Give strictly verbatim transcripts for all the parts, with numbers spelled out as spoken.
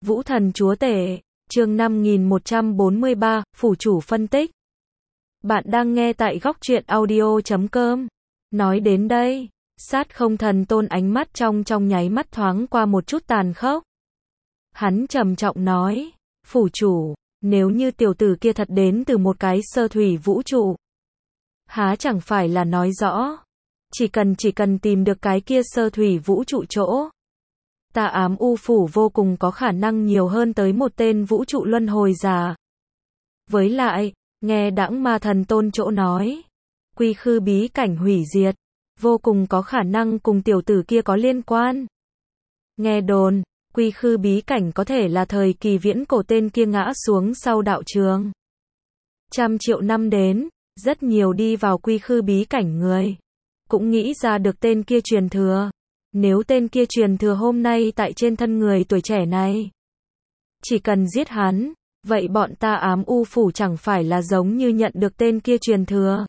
Vũ Thần Chúa Tể, chương năm nghìn một trăm bốn mươi ba, Phủ Chủ phân tích. Bạn đang nghe tại góc truyện audio chấm com. Nói đến đây, Sát Không Thần Tôn ánh mắt trong trong nháy mắt thoáng qua một chút tàn khốc. Hắn trầm trọng nói, Phủ Chủ, nếu như tiểu tử kia thật đến từ một cái sơ thủy vũ trụ, há chẳng phải là nói rõ, chỉ cần chỉ cần tìm được cái kia sơ thủy vũ trụ chỗ, Tà Ám U Phủ vô cùng có khả năng nhiều hơn tới một tên vũ trụ luân hồi giả. Với lại, nghe Đãng Ma Thần Tôn chỗ nói, quy khư bí cảnh hủy diệt, vô cùng có khả năng cùng tiểu tử kia có liên quan. Nghe đồn, quy khư bí cảnh có thể là thời kỳ viễn cổ tên kia ngã xuống sau đạo trường. Trăm triệu năm đến, rất nhiều đi vào quy khư bí cảnh người, cũng nghĩ ra được tên kia truyền thừa. Nếu tên kia truyền thừa hôm nay tại trên thân người tuổi trẻ này, chỉ cần giết hắn, vậy bọn Tà Ám U Phủ chẳng phải là giống như nhận được tên kia truyền thừa.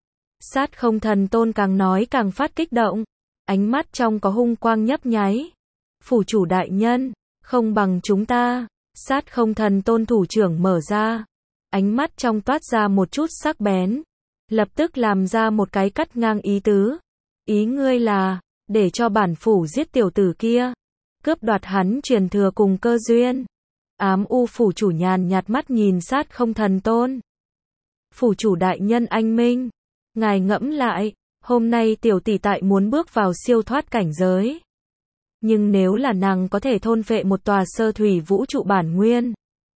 Sát Không Thần Tôn càng nói càng phát kích động, ánh mắt trong có hung quang nhấp nháy. Phủ chủ đại nhân, không bằng chúng ta. Sát Không Thần Tôn thủ trưởng mở ra, ánh mắt trong toát ra một chút sắc bén, lập tức làm ra một cái cắt ngang ý tứ. Ý ngươi là để cho bản phủ giết tiểu tử kia, cướp đoạt hắn truyền thừa cùng cơ duyên. Ám U Phủ chủ nhàn nhạt mắt nhìn Sát Không Thần Tôn. Phủ chủ đại nhân anh minh, ngài ngẫm lại, hôm nay tiểu tỷ tại muốn bước vào siêu thoát cảnh giới. Nhưng nếu là nàng có thể thôn phệ một tòa sơ thủy vũ trụ bản nguyên,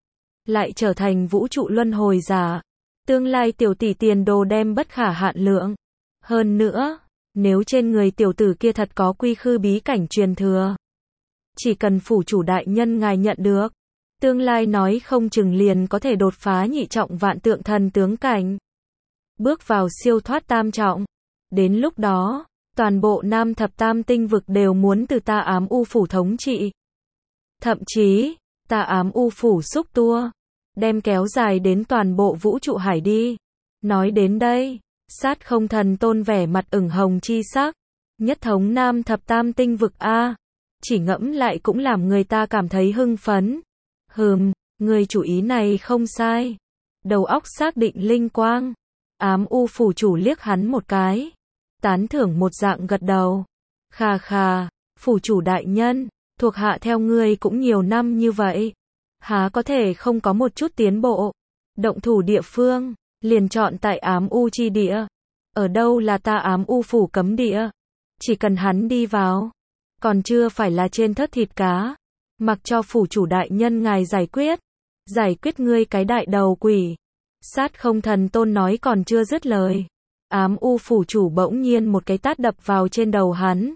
lại trở thành vũ trụ luân hồi giả, tương lai tiểu tỷ tiền đồ đem bất khả hạn lượng. Hơn nữa, nếu trên người tiểu tử kia thật có quy khư bí cảnh truyền thừa, chỉ cần phủ chủ đại nhân ngài nhận được, tương lai nói không chừng liền có thể đột phá nhị trọng vạn tượng thần tướng cảnh, bước vào siêu thoát tam trọng. Đến lúc đó, toàn bộ Nam Thập Tam tinh vực đều muốn từ Tà Ám U Phủ thống trị. Thậm chí, Tà Ám U Phủ xúc tua, đem kéo dài đến toàn bộ vũ trụ hải đi. Nói đến đây, Sát Không Thần Tôn vẻ mặt ửng hồng chi sắc. Nhất thống Nam Thập Tam tinh vực a, chỉ ngẫm lại cũng làm người ta cảm thấy hưng phấn. Hừm, người chủ ý này không sai. Đầu óc xác định linh quang. Ám U Phủ chủ liếc hắn một cái, tán thưởng một dạng gật đầu. Khà khà, phủ chủ đại nhân, thuộc hạ theo ngươi cũng nhiều năm như vậy, há có thể không có một chút tiến bộ. Động thủ địa phương, liền chọn tại Ám U chi địa. Ở đâu là Tà Ám U Phủ cấm địa? Chỉ cần hắn đi vào, còn chưa phải là trên thớt thịt cá. Mặc cho phủ chủ đại nhân ngài giải quyết. Giải quyết ngươi cái đại đầu quỷ. Sát Không Thần Tôn nói còn chưa dứt lời, Ám U Phủ chủ bỗng nhiên một cái tát đập vào trên đầu hắn.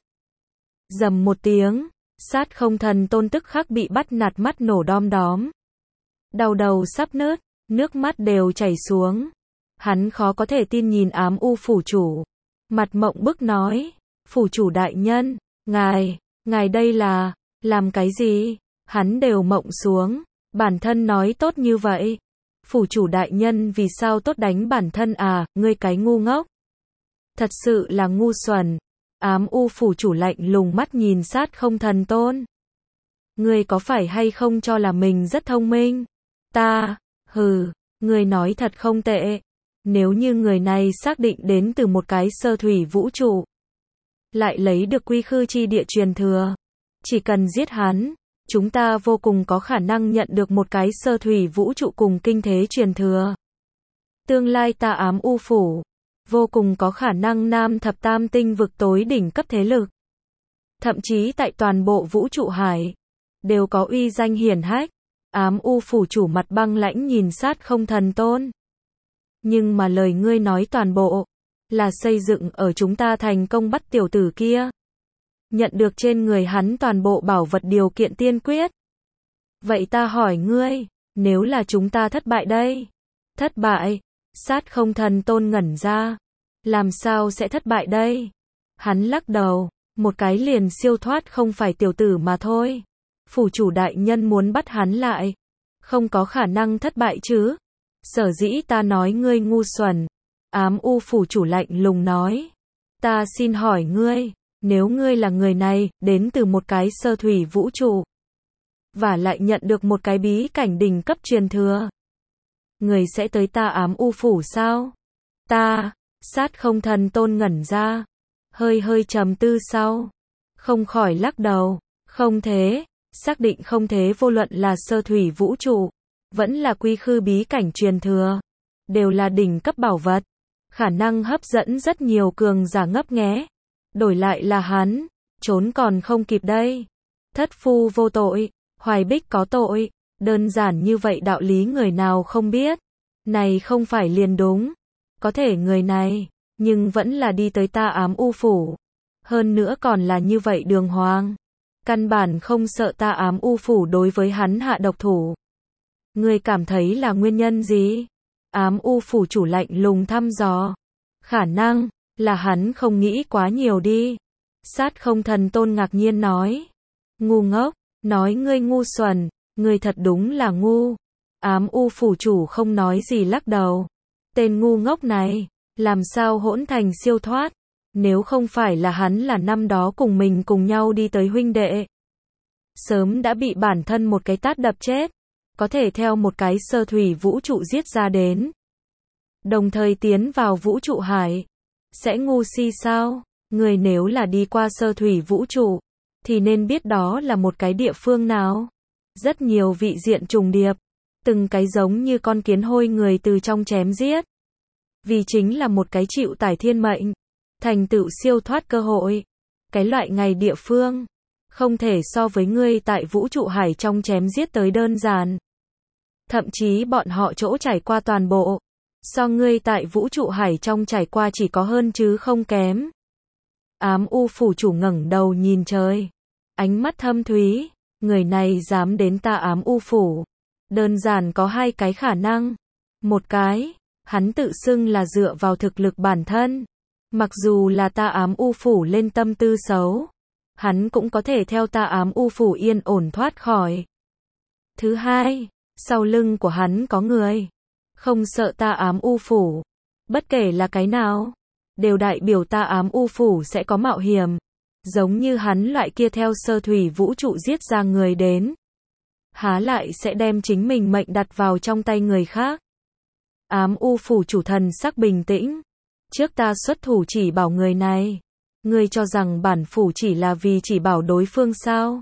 Dầm một tiếng, Sát Không Thần Tôn tức khắc bị bắt nạt mắt nổ đom đóm. Đau đầu sắp nứt, nước mắt đều chảy xuống. Hắn khó có thể tin nhìn Ám U Phủ chủ, mặt mộng bức nói, phủ chủ đại nhân, ngài, ngài đây là, làm cái gì? Hắn đều mộng xuống, bản thân nói tốt như vậy. Phủ chủ đại nhân vì sao tốt đánh bản thân à, ngươi cái ngu ngốc. Thật sự là ngu xuẩn. Ám U Phủ chủ lạnh lùng mắt nhìn Sát Không Thần Tôn. Ngươi có phải hay không cho là mình rất thông minh? Ta, hừ, ngươi nói thật không tệ. Nếu như người này xác định đến từ một cái sơ thủy vũ trụ, lại lấy được quy khư chi địa truyền thừa, chỉ cần giết hắn, chúng ta vô cùng có khả năng nhận được một cái sơ thủy vũ trụ cùng kinh thế truyền thừa. Tương lai Tà Ám U Phủ, vô cùng có khả năng Nam Thập Tam tinh vực tối đỉnh cấp thế lực. Thậm chí tại toàn bộ vũ trụ hải, đều có uy danh hiển hách. Ám U Phủ chủ mặt băng lãnh nhìn Sát Không Thần Tôn. Nhưng mà lời ngươi nói toàn bộ, là xây dựng ở chúng ta thành công bắt tiểu tử kia. Nhận được trên người hắn toàn bộ bảo vật điều kiện tiên quyết. Vậy ta hỏi ngươi, nếu là chúng ta thất bại đây? Thất bại? Sát Không Thần Tôn ngẩn ra. Làm sao sẽ thất bại đây? Hắn lắc đầu, một cái liền siêu thoát không phải tiểu tử mà thôi. Phủ chủ đại nhân muốn bắt hắn lại, không có khả năng thất bại chứ. Sở dĩ ta nói ngươi ngu xuẩn. Ám U Phủ chủ lạnh lùng nói. Ta xin hỏi ngươi, nếu ngươi là người này, đến từ một cái sơ thủy vũ trụ, và lại nhận được một cái bí cảnh đỉnh cấp truyền thừa. Người sẽ tới ta ám u phủ sao? Ta, Sát Không Thần Tôn ngẩn ra, hơi hơi trầm tư sau, không khỏi lắc đầu, không thế, xác định không thế, vô luận là sơ thủy vũ trụ, vẫn là quy khư bí cảnh truyền thừa, đều là đỉnh cấp bảo vật, khả năng hấp dẫn rất nhiều cường giả ngấp nghé. Đổi lại là hắn, trốn còn không kịp đây. Thất phu vô tội, Hoài Bích có tội, đơn giản như vậy đạo lý người nào không biết. Này không phải liền đúng. Có thể người này, nhưng vẫn là đi tới ta ám u phủ. Hơn nữa còn là như vậy đường hoàng. Căn bản không sợ ta ám u phủ đối với hắn hạ độc thủ. Ngươi cảm thấy là nguyên nhân gì? Ám u phủ chủ lạnh lùng thăm dò. Khả năng là hắn không nghĩ quá nhiều đi. Sát Không Thần Tôn ngạc nhiên nói. Ngu ngốc, nói ngươi ngu xuẩn, ngươi thật đúng là ngu. Ám u phủ chủ không nói gì lắc đầu. Tên ngu ngốc này, làm sao hỗn thành siêu thoát? Nếu không phải là hắn là năm đó cùng mình cùng nhau đi tới huynh đệ, sớm đã bị bản thân một cái tát đập chết. Có thể theo một cái sơ thủy vũ trụ giết ra đến, đồng thời tiến vào vũ trụ hải, sẽ ngu si sao? Người nếu là đi qua sơ thủy vũ trụ, thì nên biết đó là một cái địa phương nào. Rất nhiều vị diện trùng điệp, từng cái giống như con kiến hôi người từ trong chém giết. Vì chính là một cái chịu tải thiên mệnh, thành tựu siêu thoát cơ hội. Cái loại ngày địa phương, không thể so với ngươi tại vũ trụ hải trong chém giết tới đơn giản. Thậm chí bọn họ chỗ trải qua toàn bộ, so ngươi tại vũ trụ hải trong trải qua chỉ có hơn chứ không kém. Ám u phủ chủ ngẩng đầu nhìn trời, ánh mắt thâm thúy, người này dám đến ta ám u phủ. Đơn giản có hai cái khả năng. Một cái, hắn tự xưng là dựa vào thực lực bản thân. Mặc dù là ta ám u phủ lên tâm tư xấu, hắn cũng có thể theo ta ám u phủ yên ổn thoát khỏi. Thứ hai, sau lưng của hắn có người, không sợ ta ám u phủ. Bất kể là cái nào, đều đại biểu ta ám u phủ sẽ có mạo hiểm. Giống như hắn loại kia theo sơ thủy vũ trụ giết ra người đến, há lại sẽ đem chính mình mệnh đặt vào trong tay người khác. Ám u phủ chủ thần sắc bình tĩnh. Trước ta xuất thủ chỉ bảo người này, ngươi cho rằng bản phủ chỉ là vì chỉ bảo đối phương sao?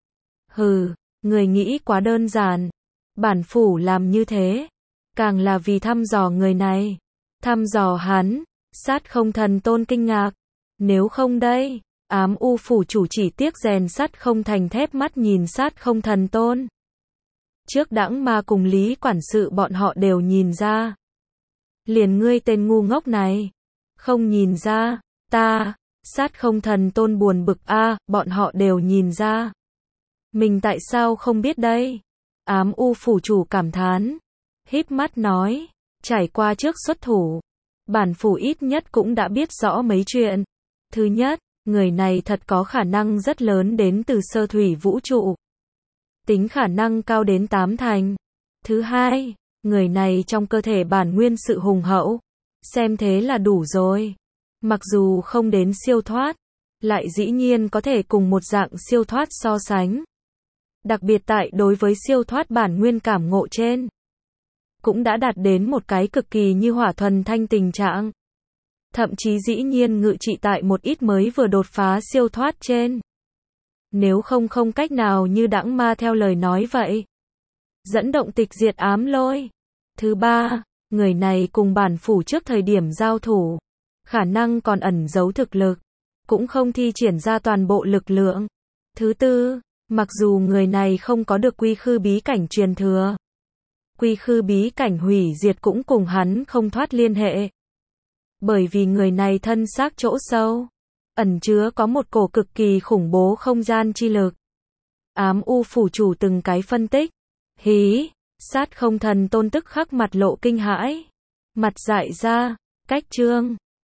Hừ, người nghĩ quá đơn giản. Bản phủ làm như thế, càng là vì thăm dò người này. Thăm dò hắn. Sát Không Thần Tôn kinh ngạc. Nếu không đây, ám u phủ chủ chỉ tiếc rèn sắt không thành thép, mắt nhìn Sát Không Thần Tôn. Trước đãng ma cùng Lý quản sự bọn họ đều nhìn ra. Liền ngươi tên ngu ngốc này, không nhìn ra. Ta, Sát Không Thần Tôn buồn bực a, à, bọn họ đều nhìn ra. Mình tại sao không biết đây? Ám u phủ chủ cảm thán, híp mắt nói, trải qua trước xuất thủ, bản phủ ít nhất cũng đã biết rõ mấy chuyện. Thứ nhất, người này thật có khả năng rất lớn đến từ sơ thủy vũ trụ. Tính khả năng cao đến tám thành. Thứ hai, người này trong cơ thể bản nguyên sự hùng hậu. Xem thế là đủ rồi. Mặc dù không đến siêu thoát, lại dĩ nhiên có thể cùng một dạng siêu thoát so sánh. Đặc biệt tại đối với siêu thoát bản nguyên cảm ngộ trên, cũng đã đạt đến một cái cực kỳ như hỏa thuần thanh tình trạng. Thậm chí dĩ nhiên ngự trị tại một ít mới vừa đột phá siêu thoát trên. Nếu không không cách nào như đãng ma theo lời nói vậy. Dẫn động tịch diệt ám lôi. Thứ ba, người này cùng bản phủ trước thời điểm giao thủ, khả năng còn ẩn giấu thực lực, cũng không thi triển ra toàn bộ lực lượng. Thứ tư, mặc dù người này không có được quy khư bí cảnh truyền thừa, quy khư bí cảnh hủy diệt cũng cùng hắn không thoát liên hệ. Bởi vì người này thân xác chỗ sâu, ẩn chứa có một cổ cực kỳ khủng bố không gian chi lực. Ám u phủ chủ từng cái phân tích. Hí, Sát Không Thần Tôn tức khắc mặt lộ kinh hãi. Mặt dại ra, cách chương.